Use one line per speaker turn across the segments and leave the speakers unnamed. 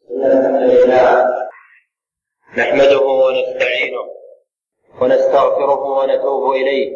الحمد لله نحمده ونستعينه ونستغفره ونتوب إليه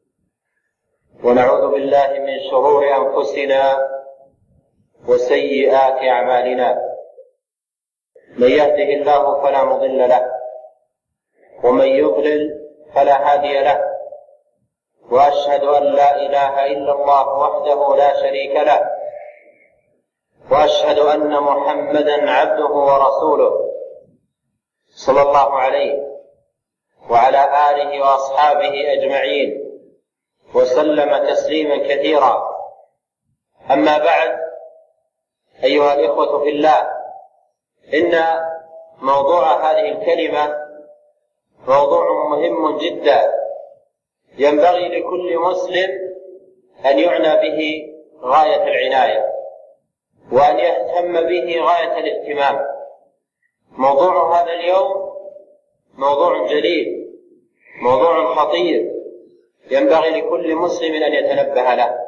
ونعوذ بالله من شرور أنفسنا وسيئات أعمالنا. من يهده الله فلا مضل له ومن يضلل فلا هادي له، وأشهد أن لا إله إلا الله وحده لا شريك له، وأشهد أن محمدا عبده ورسوله صلى الله عليه وعلى آله وأصحابه أجمعين وسلم تسليما كثيرا. أما بعد، أيها الإخوة في الله، إن موضوع هذه الكلمة موضوع مهم جدا، ينبغي لكل مسلم أن يعنى به غاية العناية وأن يهتم به غاية الاهتمام. موضوع هذا اليوم موضوع جليل، موضوع خطير، ينبغي لكل مسلم أن يتنبه له.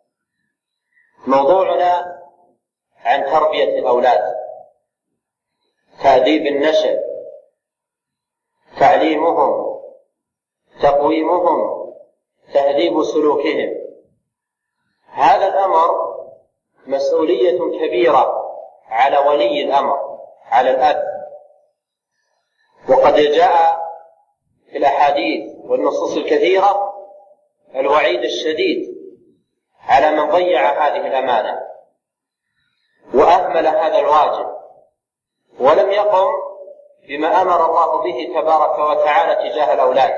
موضوعنا عن تربية الأولاد، تأديب النشء، تعليمهم، تقويمهم، تهذيب سلوكهم. هذا الأمر مسؤولية كبيرة على ولي الأمر، على الأب. وقد جاء في الأحاديث والنصوص الكثيرة الوعيد الشديد على من ضيع هذه الأمانة وأهمل هذا الواجب ولم يقم بما أمر الله به تبارك وتعالى تجاه الأولاد.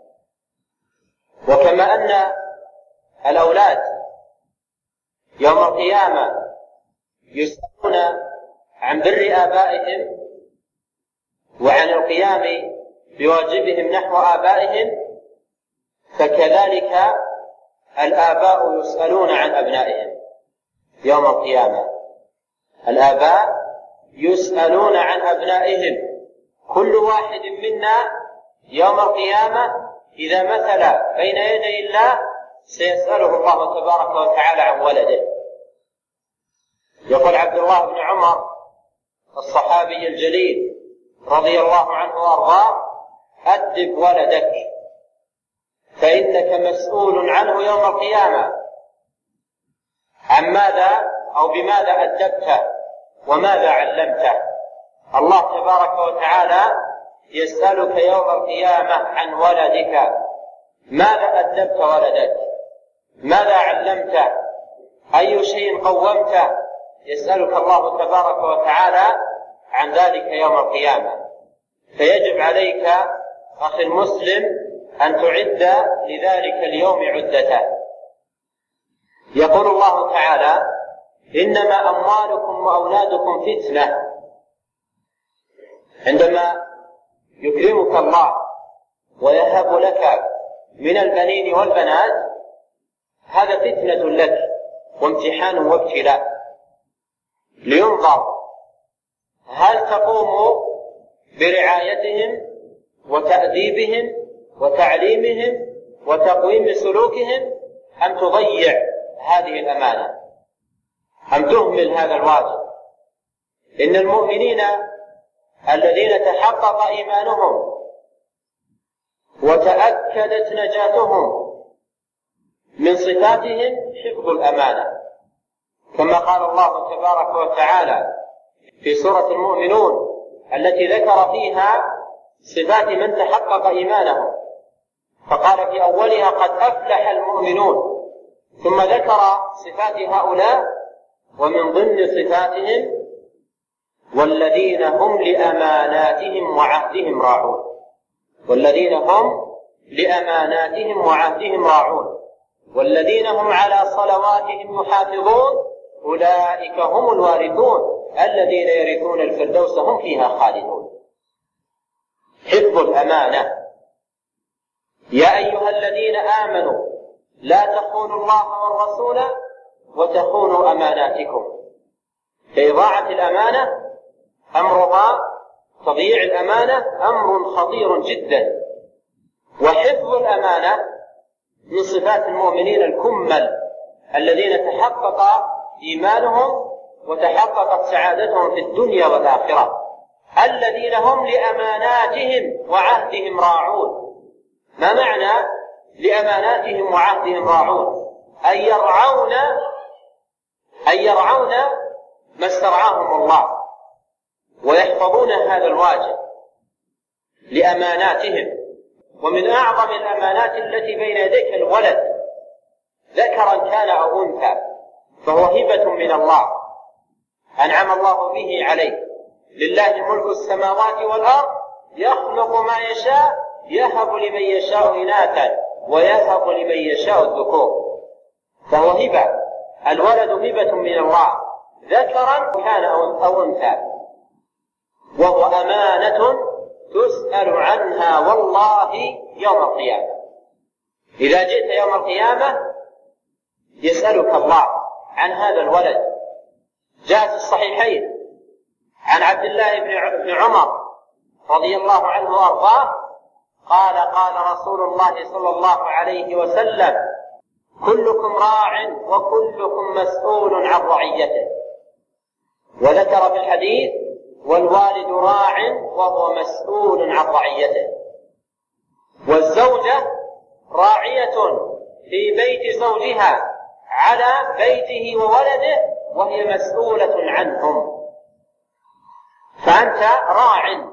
وكما أن الأولاد يوم القيامة يسألون عن بر آبائهم وعن القيام بواجبهم نحو آبائهم، فكذلك الآباء يسألون عن أبنائهم يوم القيامة. الآباء يسألون عن أبنائهم، كل واحد منا يوم القيامة إذا مثل بين يدي الله سيسأله الله تبارك وتعالى عن ولده. يقول عبد الله بن عمر الصحابي الجليل رضي الله عنه وارضاه: أدب ولدك فإنك مسؤول عنه يوم القيامة. عن ماذا أو بماذا أدبته وماذا علمته؟ الله تبارك وتعالى يسألك يوم القيامة عن ولدك، ماذا أدبت ولدك؟ ماذا علمته؟ أي شيء قومته؟ يسألك الله تبارك وتعالى عن ذلك يوم القيامة. فيجب عليك أخي المسلم أن تعد لذلك اليوم عدته. يقول الله تعالى: إنما أموالكم وأولادكم فتنة. عندما يكرمك الله ويهب لك من البنين والبنات، هذا فتنة لك وامتحان وابتلاء، لينظر هل تقوم برعايتهم وتأديبهم وتعليمهم وتقويم سلوكهم، أم تضيع هذه الأمانة، أم تهمل هذا الواجب. إن المؤمنين الذين تحقق إيمانهم وتأكدت نجاتهم من صفاتهم حفظ الأمانة، كما قال الله تبارك وتعالى في سورة المؤمنون التي ذكر فيها صفات من تحقق إيمانهم، فقال في أولها: قد أفلح المؤمنون، ثم ذكر صفات هؤلاء ومن ضمن صفاتهم: والذين هم لأماناتهم وعهدهم راعون. والذين هم لأماناتهم وعهدهم راعون والذين هم على صلواتهم يحافظون أولئك هم الوارثون الذين يرثون الفردوس هم فيها خالدون. حفظ الأمانة. يا أيها الذين آمنوا لا تخونوا الله والرسول وتخونوا أماناتكم. فإضاعة الأمانة أمرها، تضييع الأمانة أمر خطير جدا. وحفظ الأمانة من صفات المؤمنين الكمل الذين تحقق إيمانهم وتحققت سعادتهم في الدنيا والآخرة. الذين هم لأماناتهم وعهدهم راعون. ما معنى لأماناتهم وعهدهم راعون؟ أن يرعون ما استرعاهم الله ويحفظون هذا الواجب لأماناتهم. ومن أعظم الأمانات التي بين يديك الولد، ذكرا كان أو أنثى، فهو هبة من الله أنعم الله به عليه. لله ملك السماوات والأرض يخلق ما يشاء يهب لمن يشاء إناثا ويهب لمن يشاء الذكور، فهو هبة. الولد هبة من الله ذكرا كان أو أنثى، وهو أمانة تسأل عنها والله يوم القيامة. إذا جئت يوم القيامة يسألك الله عن هذا الولد. جاء في الصحيحين عن عبد الله بن عمر رضي الله عنه وارضاه قال قال رسول الله صلى الله عليه وسلم: كلكم راع وكلكم مسؤول عن رعيته. وذكر في الحديث: والوالد راع وهو مسؤول عن رعيته. والزوجة راعية في بيت زوجها على بيته وولده وهي مسؤولة عنهم. فأنت راع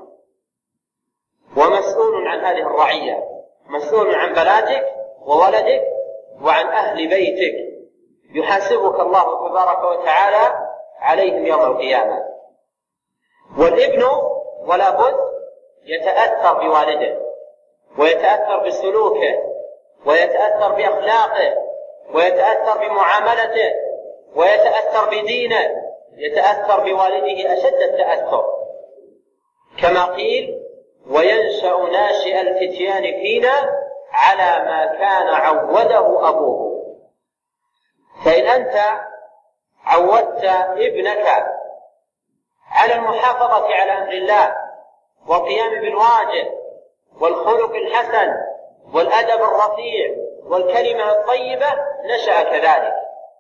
ومسؤول عن هذه الرعية، مسؤول عن بناتك وولدك وعن أهل بيتك، يحاسبك الله تبارك وتعالى عليهم يوم القيامة. والابن ولا بد يتأثر بوالده ويتأثر بسلوكه ويتأثر بأخلاقه ويتأثر بمعاملته ويتأثر بدينه، يتأثر بوالده أشد التأثر، كما قيل: وينشأ ناشئ الفتيان فينا على ما كان عوده أبوه. فإن أنت عودت ابنك على المحافظة على أمر الله والقيام بالواجب والخلق الحسن والأدب الرفيع والكلمة الطيبة نشأ كذلك.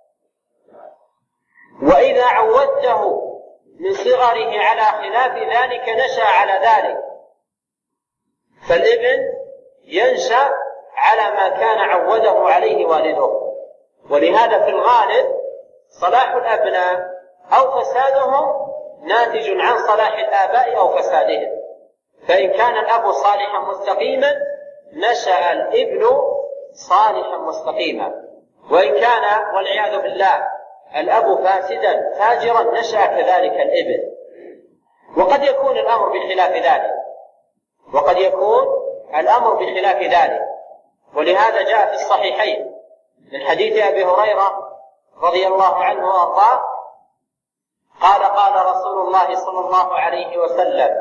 وإذا عودته من صغره على خلاف ذلك نشأ على ذلك. فالابن ينشأ على ما كان عوده عليه والده. ولهذا في الغالب صلاح الأبناء أو فسادهم ناتج عن صلاح الآباء أو فسادهم. فإن كان الأب صالحا مستقيما نشأ الابن صالحا مستقيما، وإن كان والعياذ بالله الأب فاسدا فاجرا نشأ كذلك الابن. وقد يكون الأمر بخلاف ذلك، وقد يكون الأمر بخلاف ذلك. ولهذا جاء في الصحيحين من حديث أبي هريرة رضي الله عنه وارضاه قال قال رسول الله صلى الله عليه وسلم: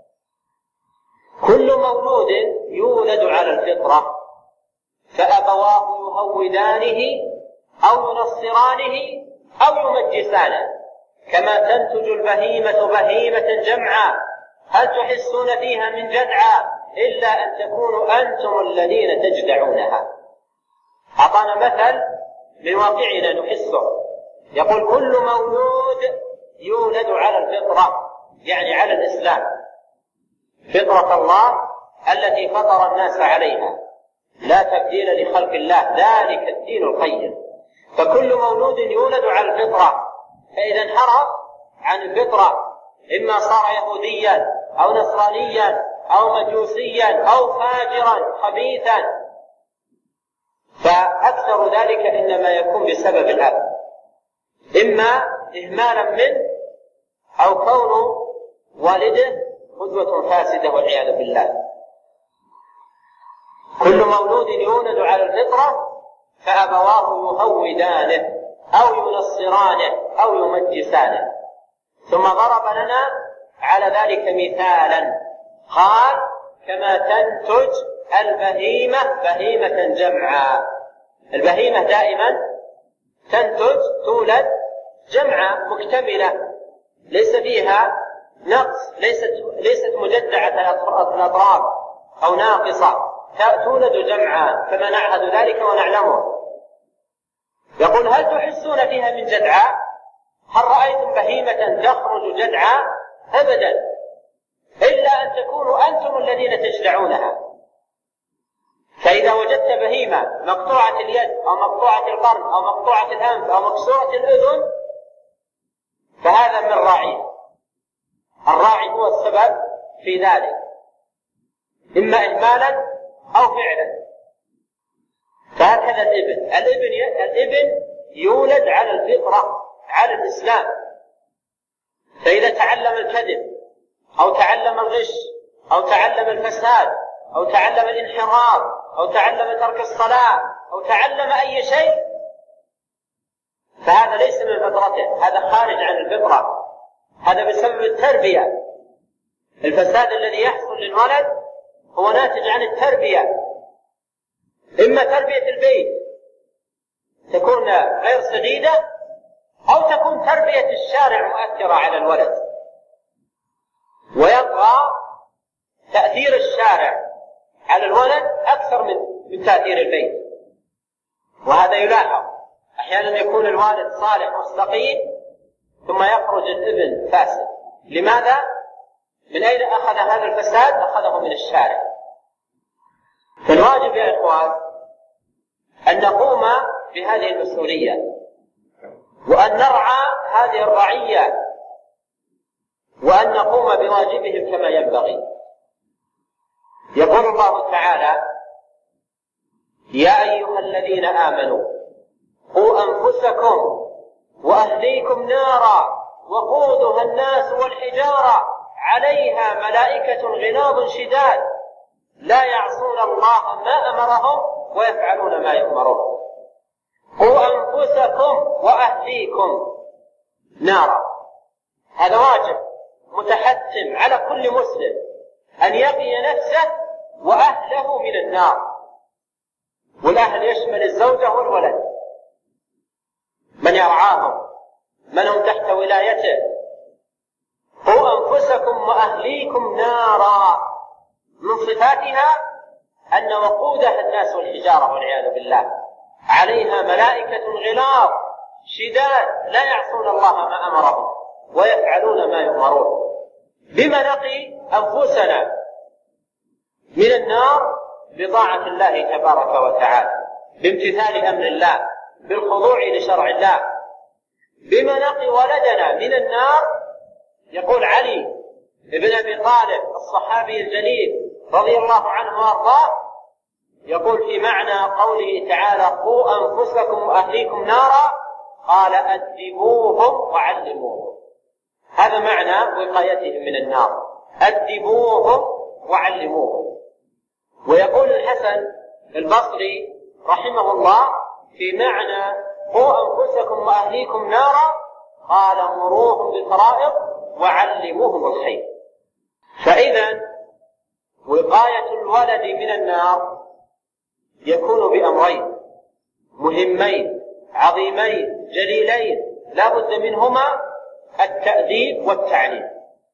كل مولود يولد على الفطرة فأبواه يهودانه أو ينصرانه أو يمجسانه كما تنتج البهيمة بهيمة جمعا هل تحسون فيها من جدعى إلا أن تكونوا أنتم الذين تجدعونها. أعطانا مثل من واقعنا نحسه، يقول: كل مولود يولد على الفطرة، يعني على الإسلام، فطرة الله التي فطر الناس عليها، لا تبديل لخلق الله، ذلك الدين القيم. فكل مولود يولد على الفطرة، فإذا انحرف عن الفطرة إما صار يهوديا أو نصرانيا أو مجوسيا أو فاجرا خبيثا، فأكثر ذلك إنما يكون بسبب الأب، إما إهمالا منه أو كون والده قدوة فاسدة والعياذ بالله. كل مولود يولد على الفطرة فأبواه يهودانه أو ينصرانه أو يمجسانه. ثم ضرب لنا على ذلك مثالا قال: كما تنتج البهيمة بهيمة جمعا. البهيمة دائما تنتج تولد جمعا مكتملة ليس فيها نقص، ليست مجدعة الأطراف أو ناقصة، تولد جمعا كما نعهد ذلك ونعلمه. يقول: هل تحسون فيها من جدعى؟ هل رأيتم بهيمة تخرج جدعى؟ أبدا، إلا أن تكونوا أنتم الذين تجدعونها. فإذا وجدت بهيمة مقطوعة اليد أو مقطوعة القرن أو مقطوعة الأنف أو مكسورة الأذن فهذا من راعيه. الراعي هو السبب في ذلك، إما إهمالا أو فعلا. فهكذا الابن يولد على الفطرة، على الإسلام. فإذا تعلم الكذب أو تعلم الغش أو تعلم الفساد أو تعلم الانحراف أو تعلم ترك الصلاة أو تعلم أي شيء فهذا ليس من فطرته، هذا خارج عن الفطرة، هذا بسبب التربية. الفساد الذي يحصل للولد هو ناتج عن التربية، إما تربية البيت تكون غير سديدة أو تكون تربية الشارع مؤثرة على الولد، ويبقى تأثير الشارع على الولد أكثر من تأثير البيت. وهذا يلاحظ أحيانا يكون الوالد صالح مستقيم ثم يخرج الابن فاسد. لماذا؟ من أين أخذ هذا الفساد؟ أخذه من الشارع. فالواجب يا إخوان أن نقوم بهذه المسؤولية وأن نرعى هذه الرعية وأن نقوم بواجبهم كما ينبغي. يقول الله تعالى: يا أيها الذين آمنوا قوا أنفسكم وأهليكم نارا وقودها الناس والحجارة عليها ملائكة غلاظ شداد لا يعصون الله ما أمرهم ويفعلون ما يؤمرون. قوا أنفسكم وأهليكم نارا، هذا واجب متحتم على كل مسلم أن يقي نفسه وأهله من النار. والأهل يشمل الزوجة والولد، من يرعاهم، من هم تحت ولايته. قوا أنفسكم وأهليكم نارا، من صفاتها أن وقودها الناس والحجارة والعياذ بالله، عليها ملائكة غلاظ شداد لا يعصون الله ما أمرهم ويفعلون ما يؤمرون. بما نقي أنفسنا من النار؟ بطاعة الله تبارك وتعالى، بامتثال أمر الله، بالخضوع لشرع الله. بما نقي ولدنا من النار؟ يقول علي ابن أبي طالب الصحابي الجليل رضي الله عنه وارضاه، يقول في معنى قوله تعالى: قوا أنفسكم وأهليكم نارا، قال: أدبوهم وعلموهم. هذا معنى وقايتهم من النار، أدبوهم وعلموهم. ويقول الحسن البصري رحمه الله في معنى قوا أنفسكم وأهليكم نارا، قال: مروهم بالفرائض وعلموهم الخير. فإذا وقاية الولد من النار يكون بأمرين مهمين عظيمين جليلين لا بد منهما: التأديب والتعليم.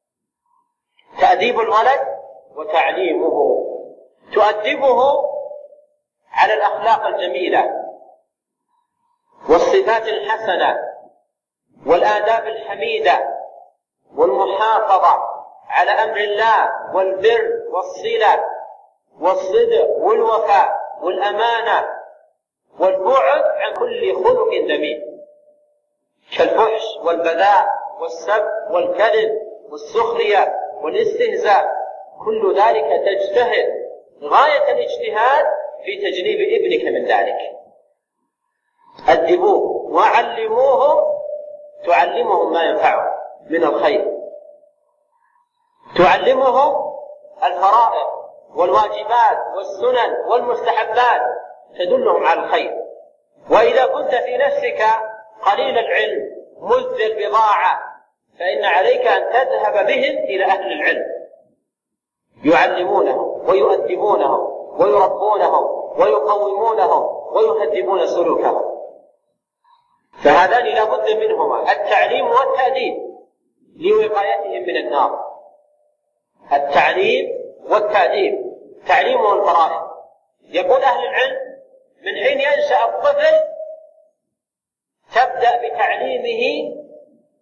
تأديب الولد وتعليمه. تؤدبه على الأخلاق الجميلة والصفات الحسنة والآداب الحميدة والمحافظة على أمر الله والبر والصلة والصدق والوفاء والأمانة والبعد عن كل خلق ذميم كالفحش والبذاء والسب والكذب والسخرية والاستهزاء. كل ذلك تجتهد غاية الاجتهاد في تجنيب ابنك من ذلك. أدبوه وعلموه، تعلمهم ما ينفعهم من الخير، تعلمهم الفرائض والواجبات والسنن والمستحبات، تدلهم على الخير. وإذا كنت في نفسك قليل العلم مذ البضاعة فإن عليك أن تذهب بهم إلى أهل العلم، يعلمونهم ويؤدبونهم ويربونهم ويقومونهم ويهذبون سلوكهم. فهذان لا بد منهما، التعليم والتأديب، لوقايتهم من النار. التعليم والتأديب، تعليمه الفرائض. يقول أهل العلم: من حين ينشأ الطفل تبدأ بتعليمه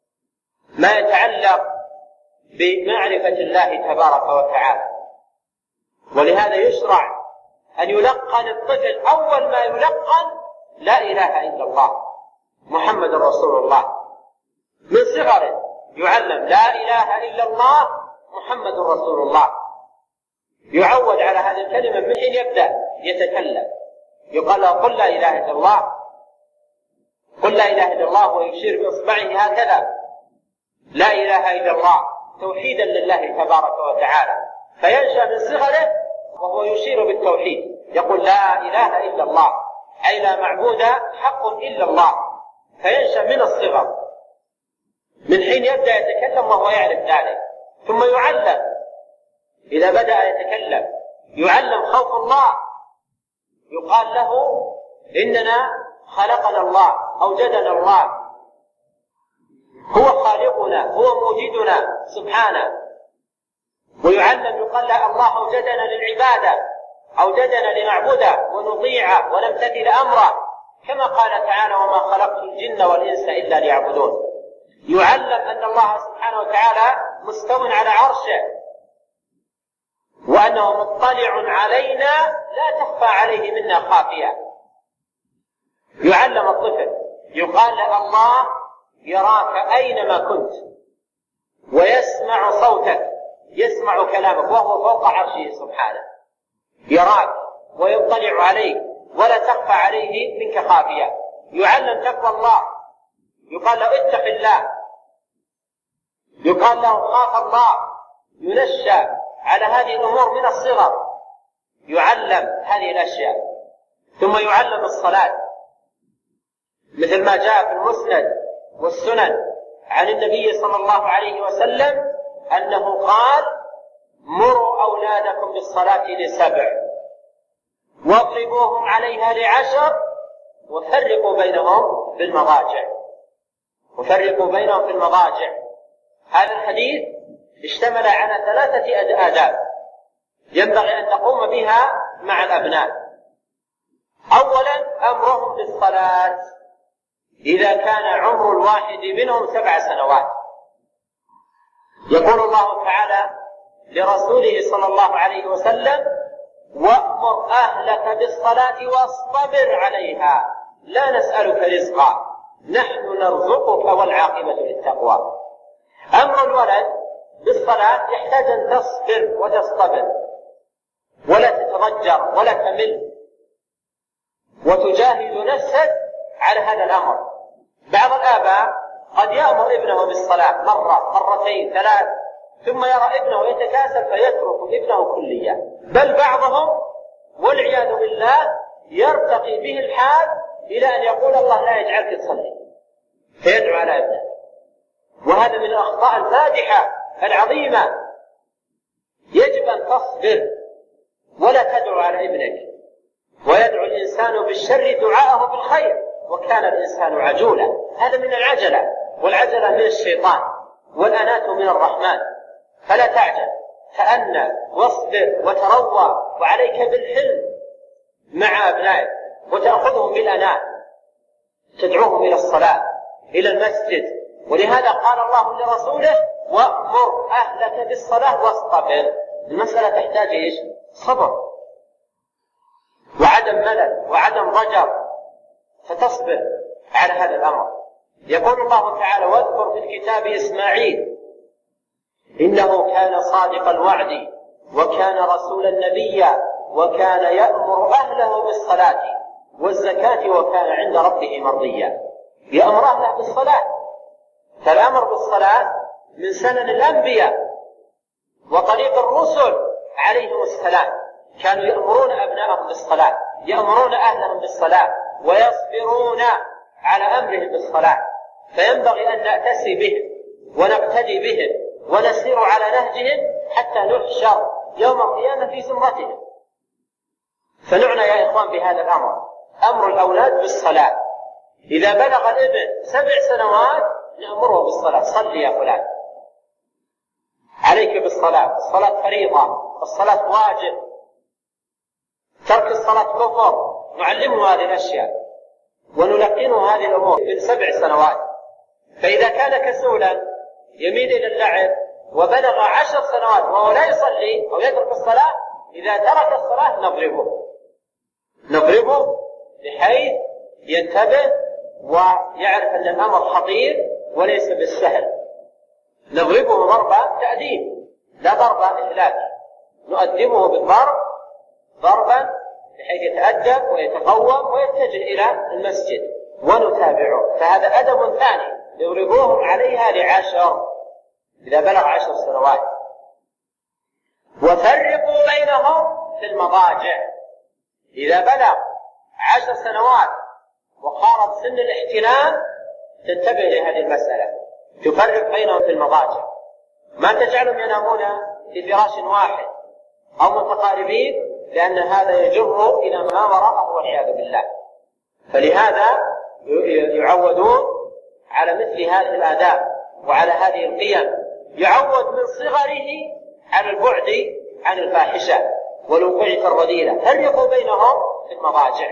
ما يتعلق بمعرفة الله تبارك وتعالى. ولهذا يشرع أن يلقن الطفل أول ما يلقن لا إله إلا الله محمد رسول الله، من صغره يعلم لا إله إلا الله محمد رسول الله، يعود على هذه الكلمة من حين يبدأ يتكلم. يقال له قل لا إله إلا الله، قل لا إله إلا الله، ويشير بإصبعه هكذا لا إله إلا الله توحيدا لله تبارك وتعالى، فينشأ من صغره وهو يشير بالتوحيد، يقول لا إله إلا الله أي لا معبود حق إلا الله، فينشأ من الصغر من حين يبدأ يتكلم وهو يعرف ذلك. ثم يعلم إذا بدأ يتكلم يعلم خوف الله، يقال له إننا خلقنا الله أوجدنا الله، هو خالقنا هو موجدنا سبحانه. ويعلم يقال له الله أوجدنا للعبادة، أوجدنا لنعبده ونطيعه ونمتثل أمره، كما قال تعالى وما خلقت الجن والإنس إلا ليعبدون. يعلم أن الله سبحانه وتعالى مستو على عرشه، وأنه مطلع علينا لا تخفى عليه منا خافية. يعلم الطفل يقال الله يراك أينما كنت ويسمع صوتك، يسمع كلامك وهو فوق عرشه سبحانه، يراك ويطلع عليك ولا تخفى عليه منك خافية. يعلم تقوى الله، يقال له اتق الله، يقال له خاف الله، ينشأ على هذه الأمور من الصغر، يعلم هذه الأشياء. ثم يعلم الصلاة، مثل ما جاء في المسند والسنن عن النبي صلى الله عليه وسلم أنه قال مروا أولادكم بالصلاة ل7 واضربوهم عليها ل10 وفرقوا بينهم في المضاجع، وفرقوا بينهم في المضاجع. هذا الحديث اشتمل على 3 آداب ينبغي أن تقوم بها مع الأبناء. أولا أمرهم بالصلاة إذا كان عمر الواحد منهم 7 سنوات. يقول الله تعالى لرسوله صلى الله عليه وسلم وأمر أهلك بالصلاة واصطبر عليها لا نسألك رزقا نحن نرزقك والعاقبة للتقوى. أمر الولد بالصلاة يحتاج أن تصبر وتصطبر ولا تتضجر ولا تمل، وتجاهد نفسك على هذا الأمر. بعض الآباء قد يأمر ابنه بالصلاة مرة مرتين 3 ثم يرى ابنه يتكاسل فيترك ابنه كليا، بل بعضهم والعياذ بالله يرتقي به الحال إلى أن يقول الله لا يجعلك تصلي فيدعو على ابنه. وهذا من الأخطاء الفادحة العظيمة. يجب أن تصبر ولا تدعو على ابنك، ويدعو الإنسان بالشر دعاءه بالخير وكان الإنسان عجولا. هذا من العجلة، والعجلة من الشيطان والأنات من الرحمن. فلا تعجل، تأنى واصبر وتروى، وعليك بالحلم مع أبنائك وتأخذهم بالأناة، تدعوهم إلى الصلاة إلى المسجد. ولهذا قال الله لرسوله وأمر أهلك بالصلاة واصطبر. المسألة تحتاج إيش؟ صبر وعدم ملل وعدم ضجر، فتصبر على هذا الأمر. يقول الله تعالى واذكر في الكتاب إسماعيل إنه كان صادق الوعد وكان رسولا نبيا وكان يأمر أهله بالصلاة والزكاة وكان عند ربه مرضيا. يأمر أهله بالصلاة، فالأمر بالصلاة من سنن الأنبياء وطريق الرسل عليهم السلام، كانوا يأمرون أبنائهم بالصلاة، يأمرون أهلهم بالصلاة ويصبرون على أمرهم بالصلاة. فينبغي أن نأتسي بهم ونقتدي بهم ونسير على نهجهم حتى نحشر يوم القيامة في زمرتهم. فنعنى يا إخوان بهذا الأمر، أمر الأولاد بالصلاة. إذا بلغ الابن 7 سنوات نأمره بالصلاة، صل يا فلان، عليك بالصلاة، الصلاة فريضة، الصلاة واجب، ترك الصلاة كفر. نعلمه هذه الأشياء ونلقنه هذه الأمور من 7 سنوات. فإذا كان كسولا يميل إلى اللعب وبلغ 10 سنوات وهو لا يصلي أو يترك الصلاة، إذا ترك الصلاة نضربه بحيث ينتبه ويعرف أن الأمر خطير وليس بالسهل. نضربه ضربة تأديب لا ضربة إهلاك، نؤدبه بالضرب ضربا بحيث يتأدب ويتقوم ويتجه إلى المسجد ونتابعه. فهذا أدب ثاني يضربوهم عليها ل10 إذا بلغ 10 سنوات. وفرقوا بينهم في المضاجع، إذا بلغ 10 سنوات وقارب سن الاحتلام تنتبه لهذه المسألة، تفرق بينهم في المضاجع، ما تجعلهم ينامون في فراش واحد أو متقاربين، لأن هذا يجر إلى ما وراءه والعياذ بالله. فلهذا يعودون على مثل هذه الآداب وعلى هذه القيم، يعود من صغره على البعد عن الفاحشة والوقوع في الرذيلة. فرقوا بينهم في المضاجع،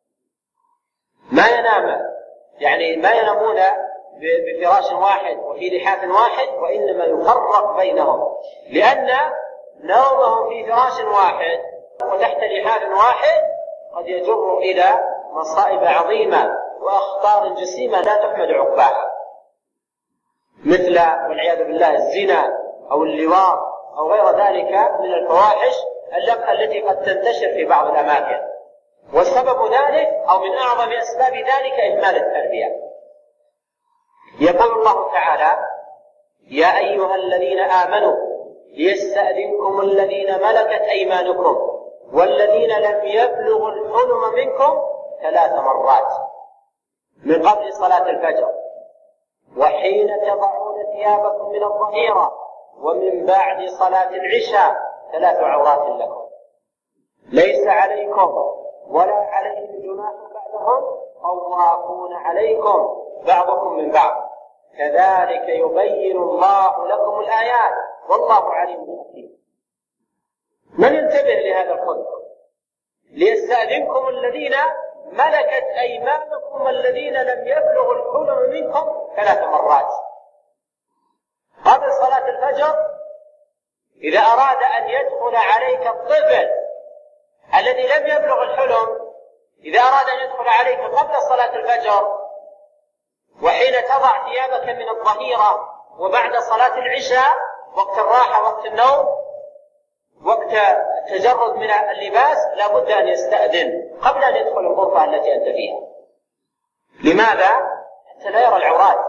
ما ينامون بفراش واحد وفي لحاف واحد، وإنما يفرق بينهم، لأن نومهم في فراش واحد وتحت لحاف واحد قد يجر إلى مصائب عظيمة وأخطار جسيمة لا تحمد عقباها، مثل والعياذ بالله الزنا أو اللواط أو غير ذلك من الفواحش التي قد تنتشر في بعض الأماكن. والسبب ذلك أو من أعظم أسباب ذلك إهمال التربية. يقول الله تعالى: يا أيها الذين آمنوا ليستأذنكم الذين ملكت أيمانكم والذين لم يبلغوا الحلم منكم 3 مرات من قبل صلاة الفجر وحين تضعون ثيابكم من الظهيرة ومن بعد صلاة العشاء 3 عورات لكم ليس عليكم ولا عليهم جناح بعدهم طوافون عليكم بعضكم من بعض كذلك يبين الله لكم الآيات والله عليم حكيم. من ينتبه لهذا الخلق؟ ليستأذنكم الذين ملكت أيمانكم الذين لم يبلغوا الحلم منكم 3 مرات قبل صلاة الفجر. إذا أراد أن يدخل عليك الطفل الذي لم يبلغ الحلم، إذا أراد أن يدخل عليك قبل صلاة الفجر وحين تضع ثيابك من الظهيرة وبعد صلاة العشاء وقت الراحة وقت النوم وقت التجرد من اللباس، لا بد أن يستأذن قبل أن يدخل الغرفة التي أنت فيها. لماذا؟ حتى لا يرى العورات.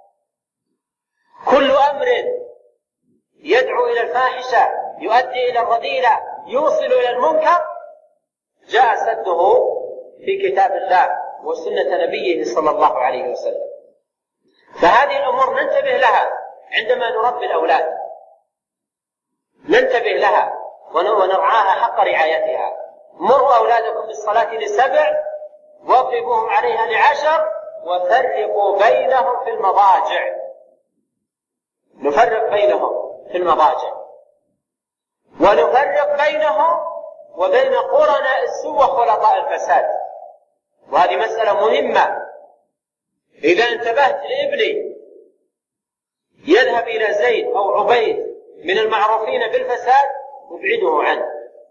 كل أمر يدعو إلى الفاحشة يؤدي إلى الرذيلة يوصل إلى المنكر جاء سده في كتاب الله وسنة نبيه صلى الله عليه وسلم. فهذه الأمور ننتبه لها عندما نربي الأولاد، ننتبه لها ونرعاها حق رعايتها. مروا أولادكم بالصلاة ل7 واضربوهم عليها ل10 وفرقوا بينهم في المضاجع. نفرق بينهم في المضاجع ونفرق بينهم وبين قرناء السوء وخلطاء الفساد. وهذه مسألة مهمة. إذا انتبهت لابني يذهب إلى زيد أو عبيد من المعروفين بالفساد أبعده عنه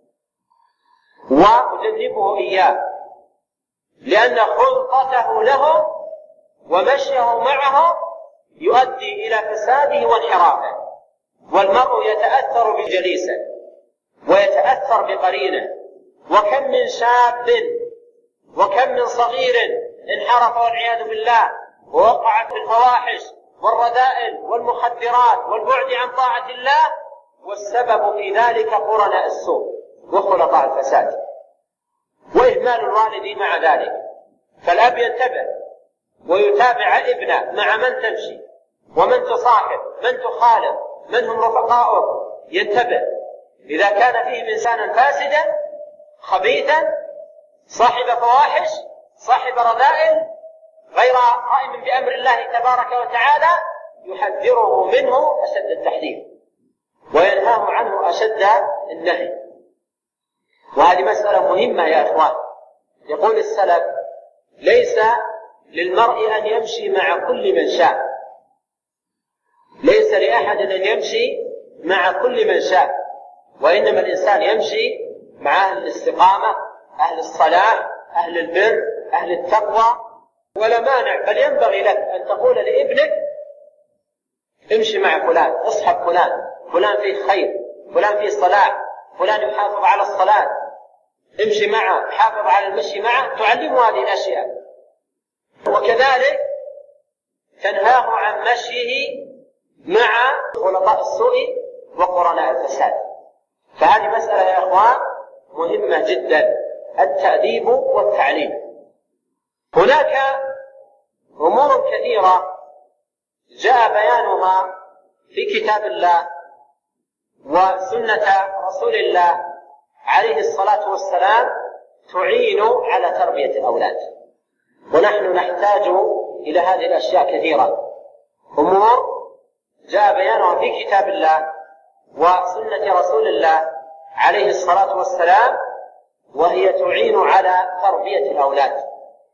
وأجنبه إياه، لأن خلطته له ومشيه معه يؤدي إلى فساده وانحرافه. والمرء يتأثر بجليسه ويتأثر بقرينه، وكم من شاب وكم من صغير انحرف والعياذ بالله ووقع في الفواحش والرذائل والمخدرات والبعد عن طاعة الله، والسبب في ذلك قرناء السوء وخلطاء الفساد وإهمال الوالد مع ذلك. فالأب ينتبه ويتابع ابنه مع من تمشي ومن تصاحب، من تخالف، من هم رفقاؤه. ينتبه إذا كان فيه إنسانا فاسدا خبيثا صاحب فواحش صاحب رذائل غير قائم بأمر الله تبارك وتعالى، يحذره منه أشد التحذير وينهاه عنه أشد النهي. وهذه مسألة مهمة يا إخوان. يقول السلف: ليس للمرء أن يمشي مع كل من شاء، ليس ليس لأحد أن يمشي مع كل من شاء، وإنما الإنسان يمشي مع أهل الاستقامة، أهل الصلاح، أهل البر، أهل التقوى. ولا مانع، بل ينبغي لك أن تقول لابنك امشي مع فلان، اصحب فلان، فلان فيه خير، فلان فيه صلاح، فلان يحافظ على الصلاة، امشي معه، حافظ على المشي معه، تعلمه هذه الأشياء. وكذلك تنهاه عن مشيه مع خلطاء السوء وقرناء الفساد. فهذه مسألة يا إخوان مهمة جدا، التأديب والتعليم. هناك أمور كثيرة جاء بيانها في كتاب الله وسنة رسول الله عليه الصلاة والسلام تعين على تربية الأولاد، ونحن نحتاج إلى هذه الأشياء كثيرا. أمور جاء بيانها في كتاب الله وسنة رسول الله عليه الصلاة والسلام وهي تعين على تربية الأولاد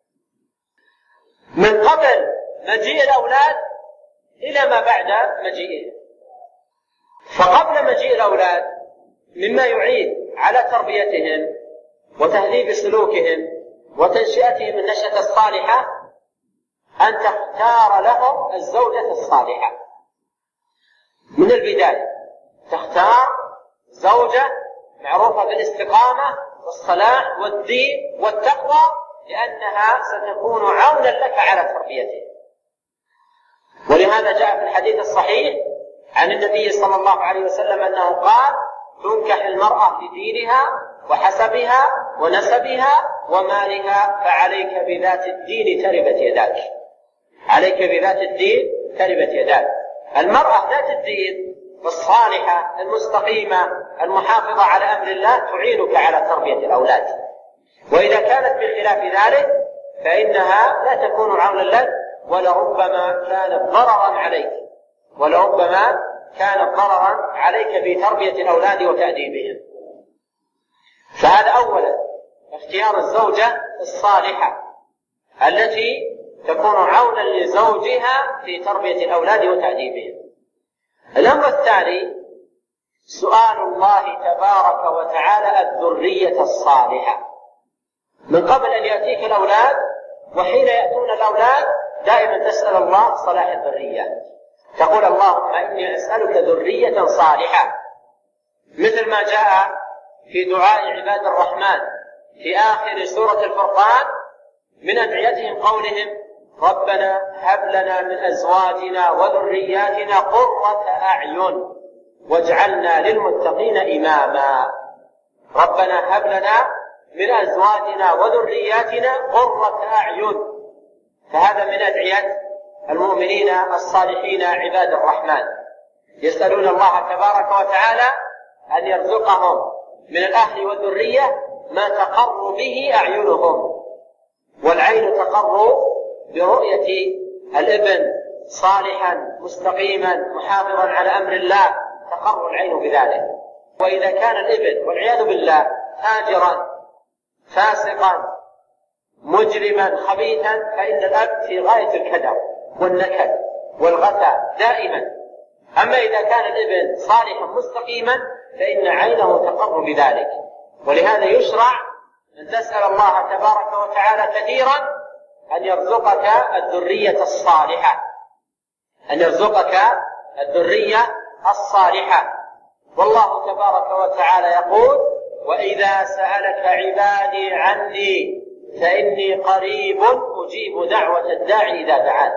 من قبل مجيء الأولاد إلى ما بعد مجيئهم. فقبل مجيء الأولاد مما يعين على تربيتهم وتهذيب سلوكهم وتنشئتهم النشأة الصالحة أن تختار لهم الزوجة الصالحة من البداية. تختار زوجة معروفة بالاستقامة والصلاح والدين والتقوى، لأنها ستكون عونا لك على تربيته. ولهذا جاء في الحديث الصحيح عن النبي صلى الله عليه وسلم أنه قال: تنكح المرأة لدينها وحسبها ونسبها ومالها، فعليك بذات الدين تربت يداك. عليك بذات الدين تربت يداك. المرأة ذات الدين الصالحة المستقيمة المحافظة على أمر الله تعينك على تربية الأولاد، وإذا كانت بخلاف ذلك فإنها لا تكون عونا لك، ولربما كانت ضررا عليك، ولربما كانت ضررا عليك في تربية الأولاد وتأديبهم. فهذا أولا اختيار الزوجة الصالحة التي تكون عونا لزوجها في تربية الأولاد وتأديبهم. الأمر الثاني سؤال الله تبارك وتعالى الذرية الصالحة من قبل أن يأتيك الأولاد، وحين يأتون الأولاد دائما تسأل الله صلاح الذرية، تقول: اللهم إني أسألك ذرية صالحة، مثل ما جاء في دعاء عباد الرحمن في آخر سورة الفرقان من أدعيتهم قولهم: ربنا هب لنا من أزواجنا وذرياتنا قرة أعين واجعلنا للمتقين إماما. ربنا هب لنا من أزواجنا وذرياتنا قرة أعين. فهذا من أدعية المؤمنين الصالحين عباد الرحمن، يسألون الله تبارك وتعالى أن يرزقهم من الأهل والذرية ما تقر به أعينهم، والعين تقر برؤية الابن صالحا مستقيما محافظا على أمر الله، تقر العين بذلك. وإذا كان الابن والعياذ بالله فاجرا فاسقا مجرما خبيثا فإن الأب في غاية الكدر والنكد والغثاء دائما. أما إذا كان الابن صالحا مستقيما فإن عينه تقر بذلك. ولهذا يشرع أن تسأل الله تبارك وتعالى كثيرا أن يرزقك الذرية الصالحة، أن يرزقك الذرية الصالحة. والله تبارك وتعالى يقول: وإذا سألك عبادي عني فإني قريب أجيب دعوة الداعي إذا دعان.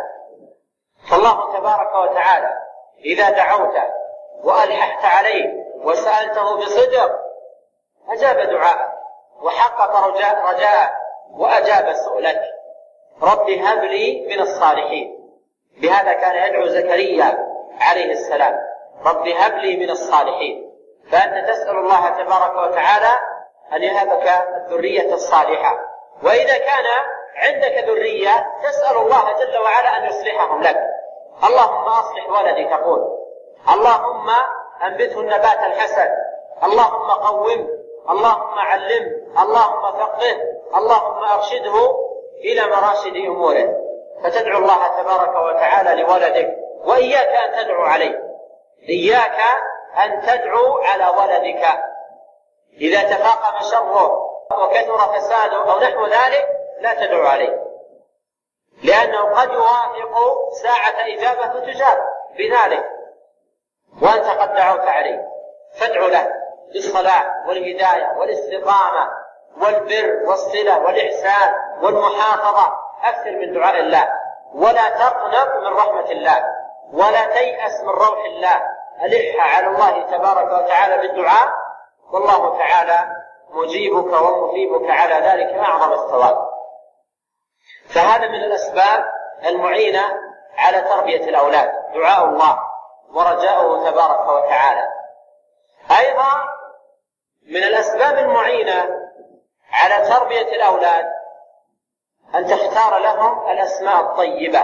فالله تبارك وتعالى إذا دعوت وألححت عليه وسألته بصدق أجاب دعاءك وحقق رجاءك وأجاب سؤلك: رب هب لي من الصالحين. بهذا كان يدعو زكريا عليه السلام: رب هب لي من الصالحين. فأنت تسأل الله تبارك وتعالى أن يهبك الذرية الصالحة. وإذا كان عندك ذرية تسأل الله جل وعلا أن يصلحهم لك. اللهم أصلح ولدي، تقول: اللهم أنبته النبات الحسن، اللهم قومه، اللهم علمه، اللهم فقهه، اللهم أرشده إلى مراشد أموره. فتدعو الله تبارك وتعالى لولدك، وإياك أن تدعو عليه، إياك أن تدعو على ولدك إذا تفاقم شره وكثر فساده أو نحو ذلك، لا تدعو عليه، لأنه قد يوافق ساعة إجابة فتجاب بذلك وأنت قد دعوت عليه. فادعو له بالصلاح والهداية والاستقامة والبر والصلة والإحسان والمحافظة. أكثر من دعاء الله، ولا تقنط من رحمة الله، ولا تيأس من روح الله. ألح على الله تبارك وتعالى بالدعاء، والله تعالى مجيبك ومثيبك على ذلك أعظم الثواب. فهذا من الأسباب المعينة على تربية الأولاد، دعاء الله ورجاؤه تبارك وتعالى. أيضا من الأسباب المعينة على تربية الأولاد أن تختار لهم الأسماء الطيبة،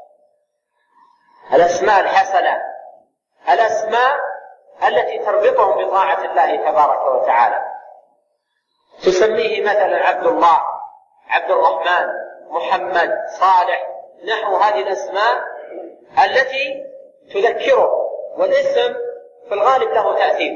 الأسماء الحسنة، الأسماء التي تربطهم بطاعة الله تبارك وتعالى. تسميه مثلا عبد الله، عبد الرحمن، محمد، صالح، نحو هذه الأسماء التي تذكره، والاسم في الغالب له تأثير،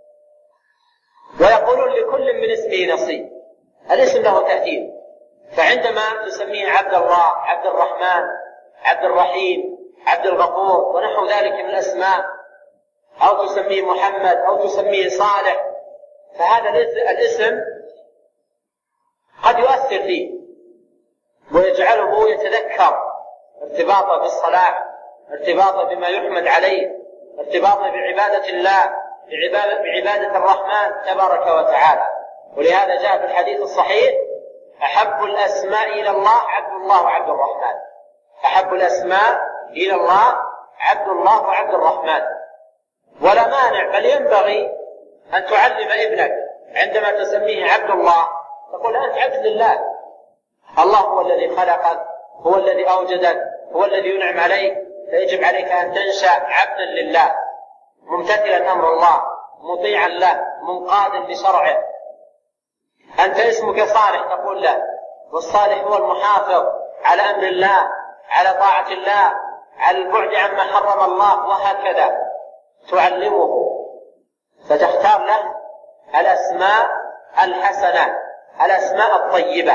ويقولون لكل من اسمه نصيب، الاسم له تأثير. فعندما تسميه عبد الله، عبد الرحمن، عبد الرحيم، عبد الغفور ونحو ذلك من الأسماء، أو تسميه محمد أو تسميه صالح، فهذا الاسم قد يؤثر فيه ويجعله يتذكر ارتباطه بالصلاح، ارتباطه بما يحمد عليه، ارتباطه بعبادة الله، بعبادة الرحمن تبارك وتعالى. ولهذا جاء في الحديث الصحيح: أحب الأسماء إلى الله عبد الله وعبد الرحمن. أحب الأسماء إلى الله عبد الله وعبد الرحمن. ولا مانع، بل ينبغي أن تعلم ابنك عندما تسميه عبد الله تقول أنت عبد لله، الله هو الذي خلقك، هو الذي أوجدك، هو الذي ينعم عليك، فيجب عليك أن تنشأ عبدا لله، ممتثلا أمر الله، مطيعا له، منقادا لشرعه. أنت اسمك صالح تقول له، والصالح هو المحافظ على أمر الله، على طاعة الله، على البعد عما حرم الله، وهكذا تعلمه. فتختار له الأسماء الحسنة، الأسماء الطيبة.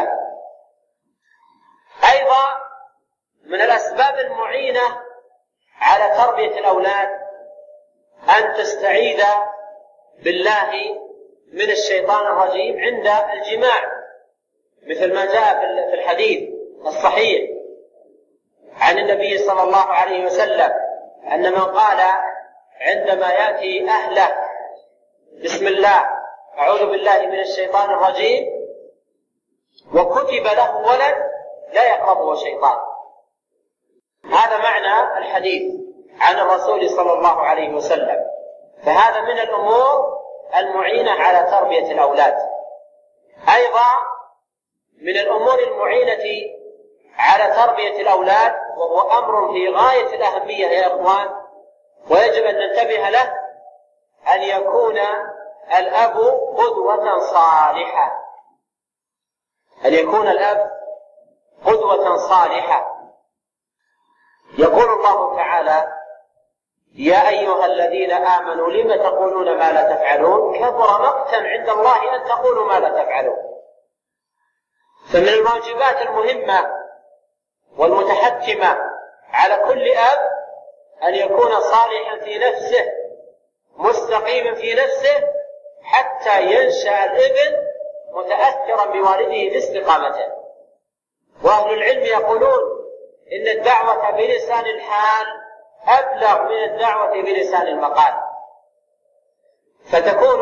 أيضا من الأسباب المعينة على تربية الأولاد أن تستعيذ بالله من الشيطان الرجيم عند الجماع، مثل ما جاء في الحديث الصحيح عن النبي صلى الله عليه وسلم أن من قال عندما يأتي أهله: بسم الله، أعوذ بالله من الشيطان الرجيم، وكتب له ولد لا يقربه شيطان. هذا معنى الحديث عن الرسول صلى الله عليه وسلم. فهذا من الأمور المعينة على تربية الأولاد. أيضا من الأمور المعينة على تربية الأولاد، وهو أمر في غاية الأهمية يا إخوان، ويجب أن ننتبه له، أن يكون الأب قدوة صالحة. أن يكون الأب قدوة صالحة. يقول الله تعالى: يا أيها الذين آمنوا لم تقولون ما لا تفعلون، كبر مقتا عند الله أن تقولوا ما لا تفعلون. فمن الواجبات المهمة والمتحتمة على كل أب أن يكون صالحا في نفسه، مستقيما في نفسه، حتى ينشأ الابن متأثرا بوالده باستقامته. وأهل العلم يقولون إن الدعوة بلسان الحال أبلغ من الدعوة بلسان المقال. فتكون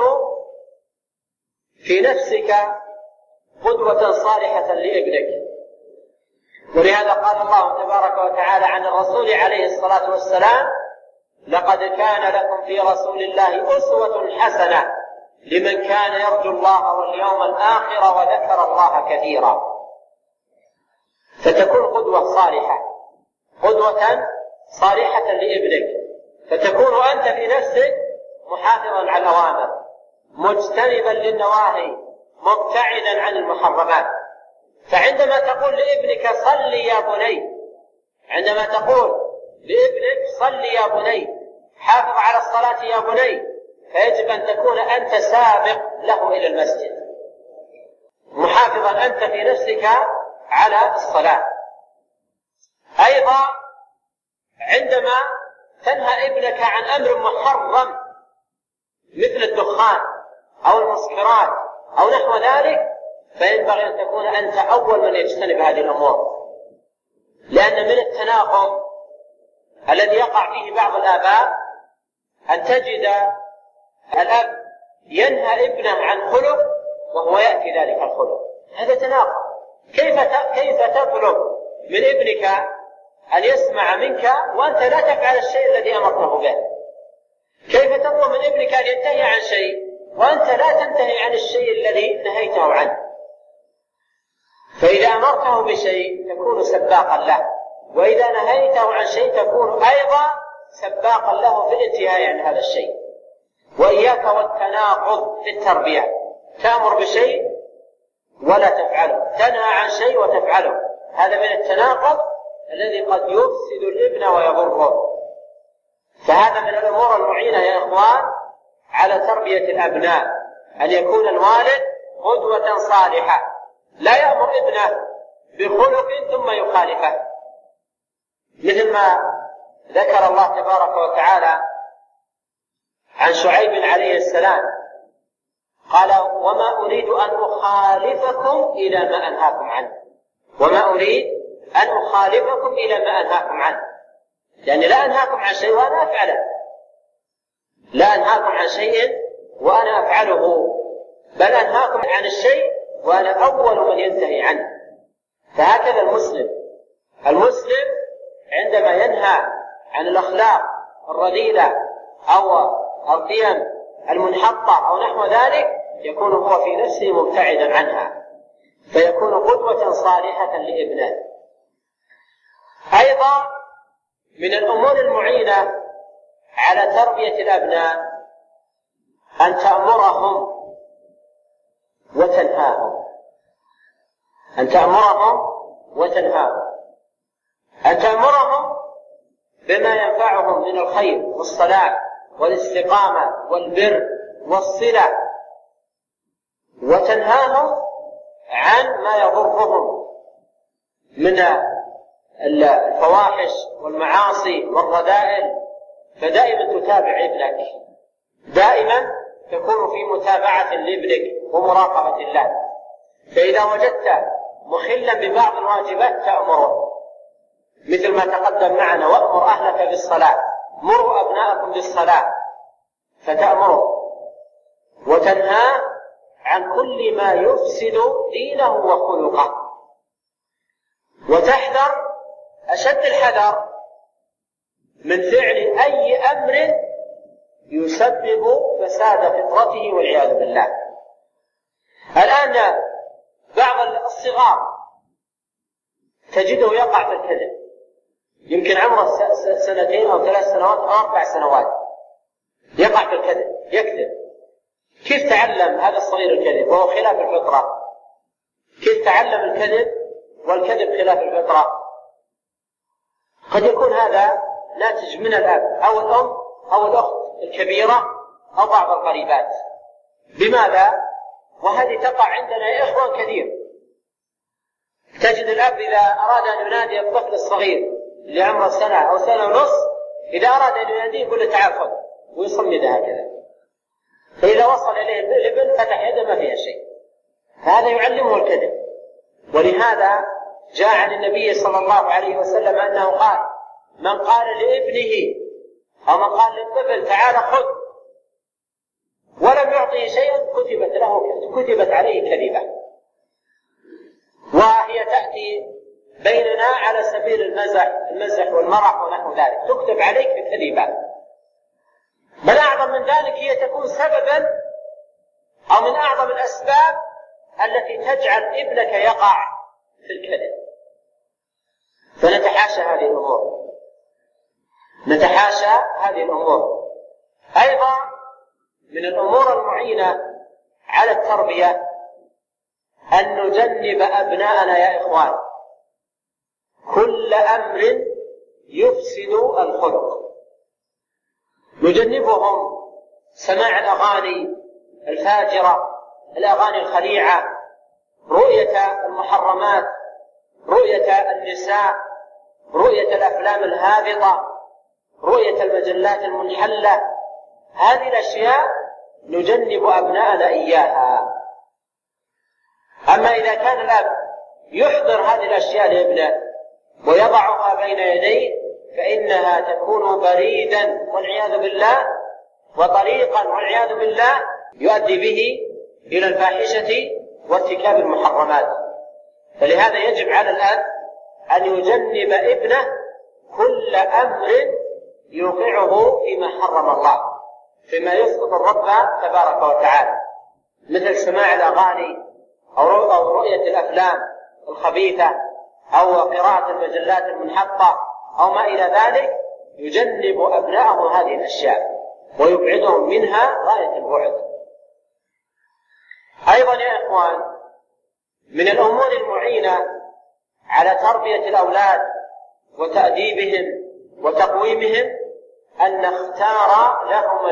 في نفسك قدوة صالحة لابنك. ولهذا قال الله تبارك وتعالى عن الرسول عليه الصلاة والسلام: لقد كان لكم في رسول الله أسوة حسنة لمن كان يرجو الله واليوم الآخر وذكر الله كثيرا. فتكون قدوة صالحة، قدوة صالحة لابنك، فتكون أنت في نفسك محافظا على الأوامر، مجتنبا للنواهي، مبتعدا عن المحرمات. فعندما تقول لابنك صل يا بني، عندما تقول لابنك صل يا بني، حافظ على الصلاة يا بني، فيجب أن تكون أنت سابق له إلى المسجد، محافظا أنت في نفسك على الصلاة. أيضا عندما تنهى ابنك عن أمر محرم مثل الدخان أو المسكرات أو نحو ذلك، فينبغي أن تكون أنت أول من يجتنب هذه الأمور، لأن من التناقض الذي يقع فيه بعض الآباء أن تجد الأب ينهى ابنه عن خلق وهو يأتي ذلك الخلق. هذا تناقض. كيف تطلب من ابنك أن يسمع منك وأنت لا تفعل الشيء الذي أمرته به؟ كيف تطلب من ابنك أن ينتهي عن شيء وأنت لا تنتهي عن الشيء الذي نهيته عنه؟ فإذا أمرته بشيء تكون سباقا له، وإذا نهيته عن شيء تكون أيضا سباقا له في الانتهاء عن هذا الشيء. وإياك والتناقض في التربية، تأمر بشيء ولا تفعله، تنهى عن شيء وتفعله، هذا من التناقض الذي قد يفسد الابن ويضره. فهذا من الأمور المعينة يا إخوان على تربية الأبناء، أن يكون الوالد قدوة صالحة، لا يأمر ابنه بخلق ثم يخالفه، مثل ما ذكر الله تبارك وتعالى عن شعيب عليه السلام، قال: وما أريد أن أخالفكم إلى ما أنهاكم عنه. وما أريد أن أخالفكم إلى ما أنهاكم عنه، يعني لا أنهاكم عن شيء وأنا أفعله، لا أنهاكم عن شيء وأنا أفعله، بل أنهاكم عن الشيء وأنا أول من ينتهي عنه. فهكذا المسلم عندما ينهى عن الأخلاق الرذيلة أو القيم المنحطة أو نحو ذلك يكون هو في نفسه مبتعدا عنها، فيكون قدوة صالحة لابنه. أيضا من الأمور المعينة على تربية الأبناء أن تأمرهم وتنهاهم، أن تأمرهم وتنهاهم، أن تأمرهم بما ينفعهم من الخير والصلاح والاستقامة والبر والصلة، وتنهاهم عن ما يضرهم من الفواحش والمعاصي والرذائل. فدائما تتابع ابنك، دائما تكون في متابعة لابنك ومراقبة الله. فإذا وجدت مخلا ببعض الواجبات تأمره، مثل ما تقدم معنا: وأمر أهلك بالصلاة، مروا أبناءكم بالصلاة، فتأمره وتنهى عن كل ما يفسد دينه وخلقه، وتحذر أشد الحذر من فعل أي أمر يسبب فساد فطرته والعياذ بالله. الآن بعض الصغار تجده يقع في الكذب، يمكن عمره 2 أو 3 سنوات أو 4 سنوات يقع في الكذب، يكذب. كيف تعلم هذا الصغير الكذب وهو خلاف الفطرة؟ كيف تعلم الكذب والكذب خلاف الفطرة؟ قد يكون هذا ناتج من الأب أو الأم أو الأخت الكبيرة أو بعض القريبات. بماذا؟ وهذه تقع عندنا يا إخوان كثير. تجد الأب إذا أراد أن ينادي الطفل الصغير اللي عمره 1 سنة أو 1.5 سنة، إذا أراد أن يناديه يقول له: تعال خذ، ويصمدها هكذا. فإذا وصل إليه الابن فتح يده ما فيها شيء، هذا يعلمه الكذب. ولهذا جاء عن النبي صلى الله عليه وسلم أنه قال: من قال لابنه أو من قال للطفل تعال خذ ولم يعطيه شيئا كتبت عليه كذبة، وهي تأتي بيننا على سبيل المزح والمرح ونحو ذلك، تكتب عليك بكذبة. بل أعظم من ذلك هي تكون سببا أو من أعظم الأسباب التي تجعل ابنك يقع في الكذب. فنتحاشى هذه الأمور، نتحاشى هذه الأمور. أيضا من الأمور المعينة على التربية أن نجنب أبناءنا يا إخوان كل أمر يفسد الخلق، نجنبهم سماع الأغاني الفاجرة، الأغاني الخليعة، رؤية المحرمات، رؤية النساء، رؤية الأفلام الهابطة، رؤية المجلات المنحلة. هذه الأشياء نجنب أبناءنا إياها. أما إذا كان الأب يحضر هذه الأشياء لابنه ويضعها بين يديه فإنها تكون بريدا والعياذ بالله، وطريقا والعياذ بالله يؤدي به إلى الفاحشة وارتكاب المحرمات. فلهذا يجب على الأب أن يجنب ابنه كل أمر يوقعه فيما حرم الله، فيما يسقط الرب تبارك وتعالى، مثل سماع الأغاني أو رؤية الأفلام الخبيثة أو قراءة المجلات المنحطة أو ما إلى ذلك. يجنب أبناءه هذه الأشياء ويبعدهم منها غاية البعد. أيضا يا إخوان، من الأمور المعينة على تربية الأولاد وتأديبهم وتقويمهم أن نختار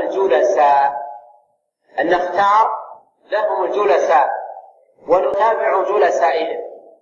لهم الجلساء ونتابع جلسائهم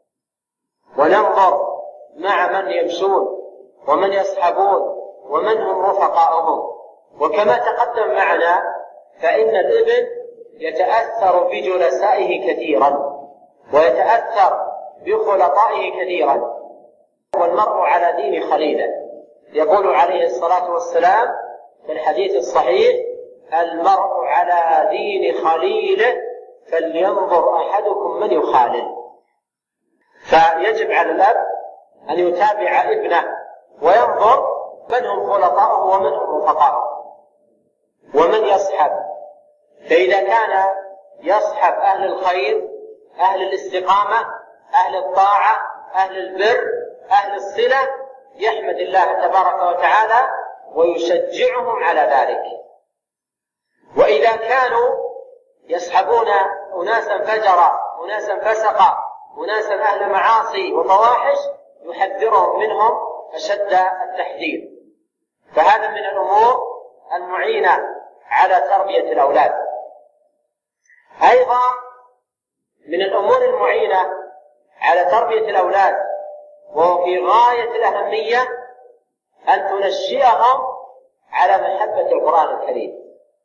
وننظر مع من يمشون ومن يصحبون ومن هم رفقاؤهم. وكما تقدم معنا فإن الابن يتأثر بجلسائه كثيرا ويتأثر بخلطائه كثيرا، والمرء على دين خليله. يقول عليه الصلاة والسلام في الحديث الصحيح: المرء على دين خليله فلينظر أحدكم من يخالل. فيجب على الأب أن يتابع ابنه وينظر من هم خلطاؤه ومن هم رفقاؤه ومن يصحب. فإذا كان يصحب أهل الخير، أهل الاستقامة، أهل الطاعة، أهل البر، أهل الصلة، يحمد الله تبارك وتعالى ويشجعهم على ذلك. وإذا كانوا يصحبون أناسا فجرا، أناسا فسقا، أناسا أهل معاصي وفواحش، يحذرهم منهم أشد التحذير. فهذا من الأمور المعينة على تربية الأولاد. أيضا من الأمور المعينة على تربية الأولاد وهو في غاية الأهمية أن تنشئهم على محبة القرآن الكريم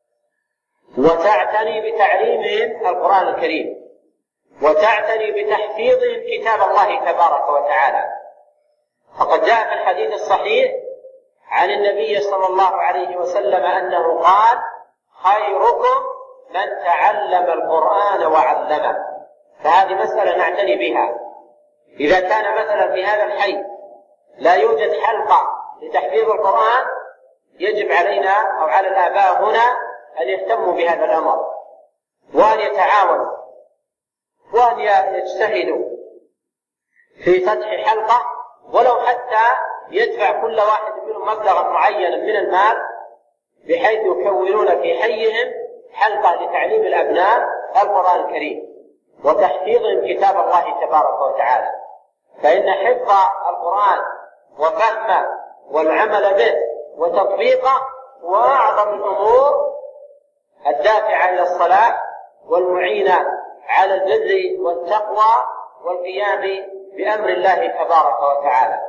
وتعتني بتعليمهم القرآن الكريم وتعتني بتحفيظهم كتاب الله تبارك وتعالى. فقد جاء في الحديث الصحيح عن النبي صلى الله عليه وسلم أنه قال: خيركم من تعلم القرآن وعلمه. فهذه مسألة نعتني بها. إذا كان مثلا في هذا الحي لا يوجد حلقة لتحفيظ القرآن، يجب علينا أو على الآباء هنا أن يهتموا بهذا الأمر وأن يتعاونوا وأن يجتهدوا في فتح حلقة، ولو حتى يدفع كل واحد منهم مبلغا معينا من المال بحيث يكونون في حيهم حلقة لتعليم الأبناء القرآن الكريم وتحفيظهم كتاب الله تبارك وتعالى. فإن حفظ القرآن وفهمه والعمل به وتطبيقه هو أعظم الأمور الدافعة إلى الصلاح والمعينة على البر والتقوى والقيام بأمر الله تبارك وتعالى.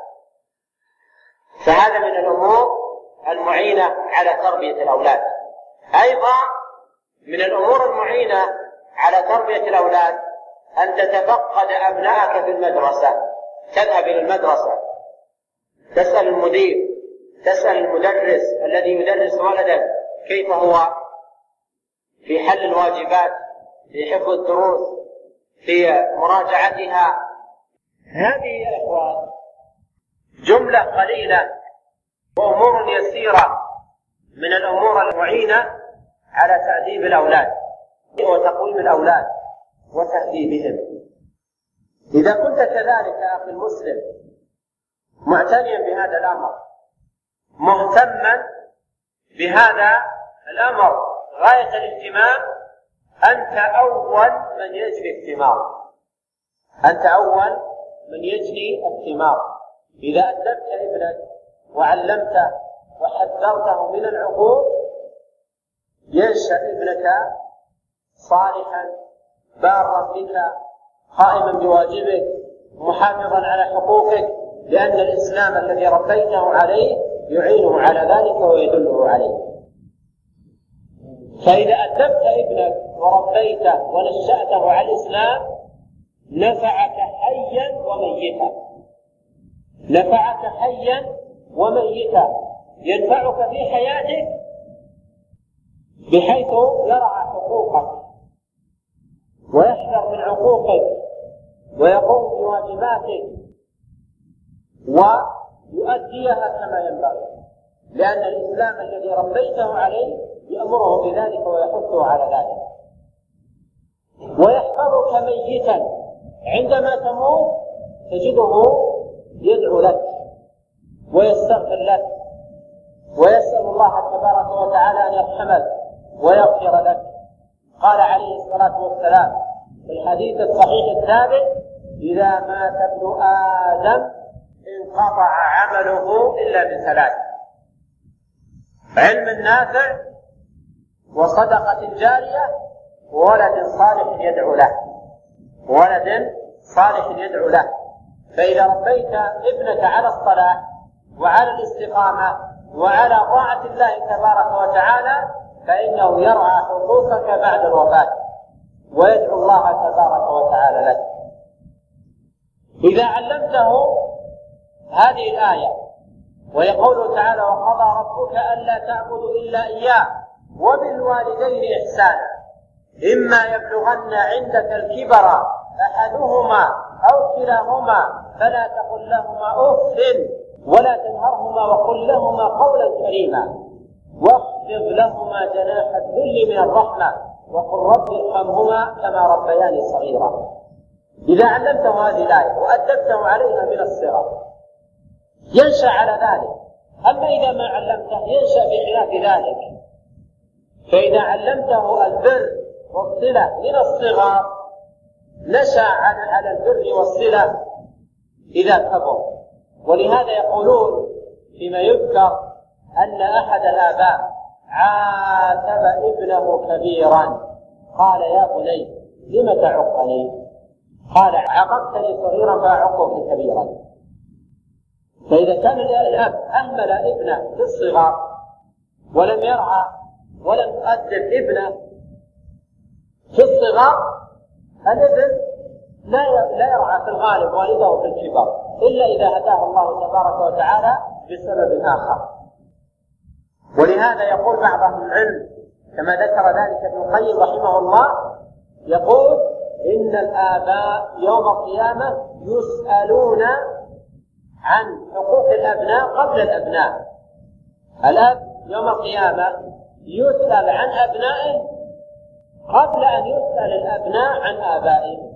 فهذا من الأمور المعينة على تربية الأولاد. أيضا من الأمور المعينة على تربية الأولاد أن تتفقد أبنائك في المدرسة. تذهب إلى المدرسة، تسأل المدير، تسأل المدرس الذي يدرس ولدك كيف هو في حل الواجبات، في حفظ الدروس، في مراجعتها. هذه يا إخوان جملة قليلة وأمور يسيرة من الأمور المعينة على تأديب الأولاد وتقويم الأولاد وتهذيبهم. إذا كنت كذلك يا أخي المسلم معتنيا بهذا الأمر، مهتما بهذا الأمر غاية الاهتمام، أنت أول من يجني الثمار. أنت أول من يجني الثمار. إذا أدبت ابنك وعلمته وحذرته من العقوق
ينشأ ابنك صالحا بارا بك قائما بواجبك محافظا على حقوقك، لأن الإسلام الذي ربيته عليه يعينه على ذلك ويدله عليه. فإذا أدبت ابنك وربيته ونشأته على الإسلام نفعك حيا وميتا، نفعك حيا وميتا، ينفعك في حياتك بحيث يرعى حقوقك ويحذر من عقوقك ويقوم بواجباتك ويؤديها كما ينبغي، لأن الإسلام الذي ربيته عليه يأمره بذلك ويحثه على ذلك. ويحفظك ميتا، عندما تموت تجده يدعو لك ويستغفر لك ويسأل الله تبارك وتعالى أن يرحمك ويغفر لك. قال عليه الصلاة والسلام في الحديث الصحيح الثابت: إذا مات ابن آدم انقطع عمله إلا بثلاث: علم نافع، وصدقة جارية، وولد صالح يدعو له، ولد صالح يدعو له. فإذا ربيت ابنك على الصلاة وعلى الاستقامة وعلى طاعة الله تبارك وتعالى فإنه يرعى حقوقك بعد الوفاة ويدعو الله تبارك وتعالى لك. إذا علمته هذه الآية وهي قوله تعالى: وقضى ربك ألا تعبدوا إلا إياه وبالوالدين إحسانا إما يبلغن عندك الكبر أحدهما أو كلاهما فلا تقل لهما أف ولا تنهرهما وقل لهما قولا كريما واخفض لهما جناح الذل من الرحمة وقل رب ارحمهما كما ربياني صغيرا. إذا علمته هذه الآية وأدبته عليها من الصغر ينشأ على ذلك. أما إذا ما علمته ينشأ بخلاف ذلك. فإذا علمته البر والصلة من الصغر نشأ على البر والصلة إذا كبر. ولهذا يقولون فيما يذكر أن أحد الآباء عاتب ابنه كبيرا قال: يا بني لم تعقني؟ قال: عقبتني صغيرا فأعقك كبيرا. فإذا كان الأب أهمل ابنه في الصغر ولم يرعى ولم يؤدب ابنه في الصغر الابن لا يرعى في الغالب والده في الكبر إلا إذا هداه الله تبارك وتعالى بسبب آخر. ولهذا يقول بعض أهل العلم كما ذكر ذلك ابن القيم رحمه الله، يقول: إن الآباء يوم القيامة يسألون عن حقوق الأبناء قبل الأبناء. الأب يوم القيامة يسأل عن أبنائه قبل أن يسأل الأبناء عن آبائهم.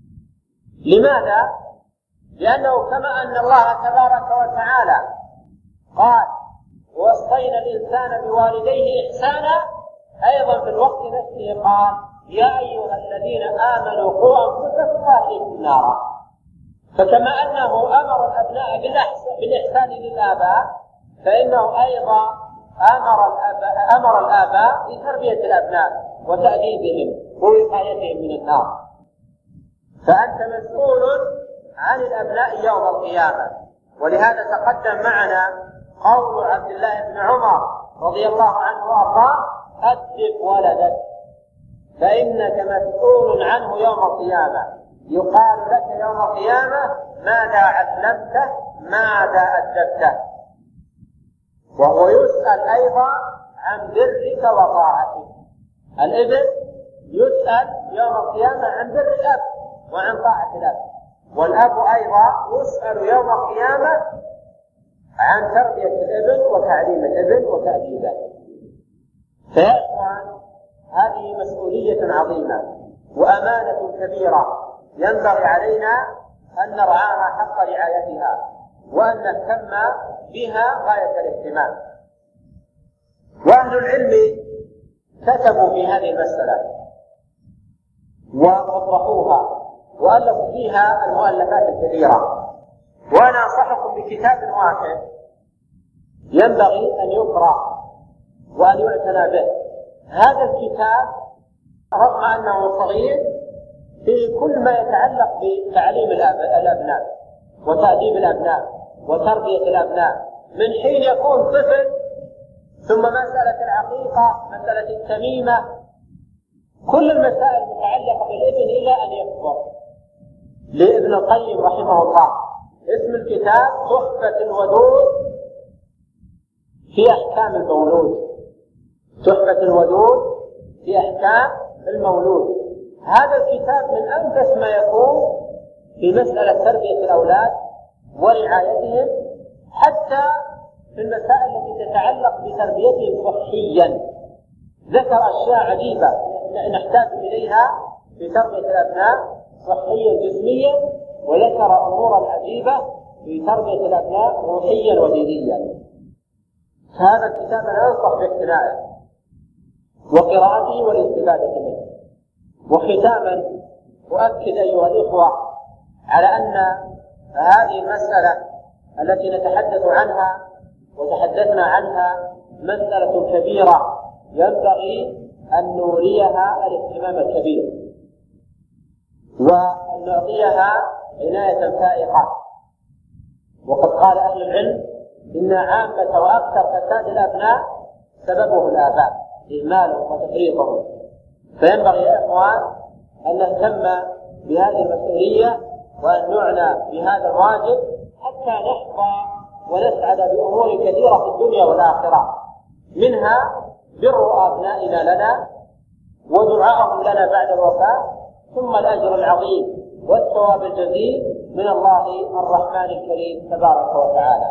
لماذا؟ لأنه كما أن الله تبارك وتعالى قال: ووصينا الإنسان بوالديه إحسانا، أيضا في الوقت نفسه قال: يا أيها الذين آمنوا قوا أنفسكم وأهليكم نارا. فكما أنه أمر الأبناء بالإحسان للآباء فإنه أيضا أمر الآباء بتربية الأبناء وتأديبهم ووقايتهم من النار. فأنت مسؤول عن الأبناء يوم القيامة. ولهذا تقدم معنا قول عبد الله بن عمر رضي الله عنه وارضاه: أدب ولدك فإنك مسؤول عنه يوم القيامة. يقال لك يوم القيامة: ماذا علمته؟ ماذا أدبته؟ وهو يسأل أيضا عن برك وطاعتك. الابن يسأل يوم القيامة عن بر الأب وعن طاعة الأب، والأب أيضا يسأل يوم القيامة عن تربية الابن وتعليم الابن وتأديبه. فيا إخوان، هذه مسؤولية عظيمة وأمانة كبيرة ينبغي علينا أن نرعاها حق رعايتها وأن نهتم بها غاية الاهتمام. وأهل العلم كتبوا في هذه المسألة وأطرحوها وألفوا فيها المؤلفات الكثيرة، وأنا أنصحكم بكتاب واحد ينبغي أن يقرأ وأن يعتنى به. هذا الكتاب رغم أنه صغير في كل ما يتعلق بتعليم الأبناء وتأديب الأبناء وتربية الأبناء من حين يكون طفل، ثم مسألة العقيقة، مسألة التميمة، كل المسائل المتعلقة بالابن إلى أن يكبر. لابن القيم رحمه الله اسم الكتاب تحفة الودود في أحكام المولود. تحفة الودود في أحكام المولود. هذا الكتاب من أنفس ما يكون في مسألة تربية الأولاد ورعايتهم، حتى في المسائل التي تتعلق بتربيتهم صحيا. ذكر أشياء عجيبة نحتاج إليها في تربية الأبناء صحيا جسميا، وذكر أمورا عجيبة في تربية الأبناء روحيا ودينيا. هذا الكتاب أنا أنصح باقتنائه وقراءته والاستفادة منه. وختاما أؤكد أيها الإخوة على أن هذه المسألة التي نتحدث عنها وتحدثنا عنها مسألة كبيرة ينبغي أن نوليها الاهتمام الكبير وأن نعطيها عناية فائقة. وقد قال أهل العلم إن عامة وأكثر فساد الأبناء سببه الآباء، إهمالهم وتفريطهم. فينبغي يا إخوان أن نهتم بهذه المسؤولية وأن نعنى بهذا الواجب حتى نحظى ونسعد بأمور كثيرة في الدنيا والآخرة، منها بر أبنائنا لنا ودعاءهم لنا بعد الوفاة، ثم الأجر العظيم والثواب الجزيل من الله الرحمن الكريم تبارك وتعالى.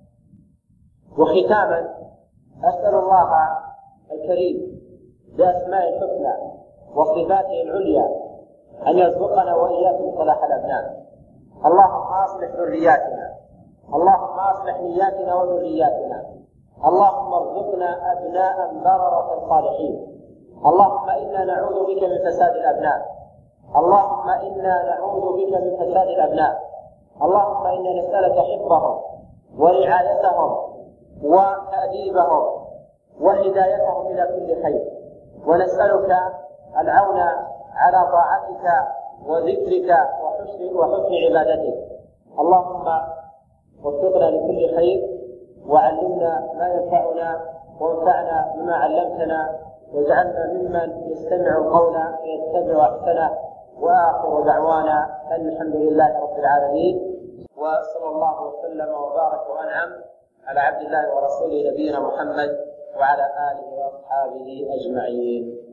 وختاما أسأل الله الكريم بأسماء الحسنى وصفاته العليا أن يرزقنا وإياكم صلاح الأبناء. اللهم أصلح ذرياتنا، اللهم أصلح نياتنا وذرياتنا، اللهم ارزقنا أبناء بررة صالحين. اللهم إنا نعوذ بك من فساد الأبناء، اللهم إنا نعوذ بك من فساد الأبناء، اللهم إنا نسألك حفظهم ورعايتهم وتأديبهم وهدايتهم إلى كل خير، ونسألك العون على طاعتك وذكرك وحسن عبادتك. اللهم وفقنا لكل خير، وعلمنا ما ينفعنا، وانفعنا بما علمتنا، واجعلنا ممن يستمع القول فيتبع احسنه. واخر دعوانا ان الحمد لله رب العالمين، وصلى الله وسلم وبارك وانعم على عبد الله ورسوله نبينا محمد وعلى اله واصحابه اجمعين.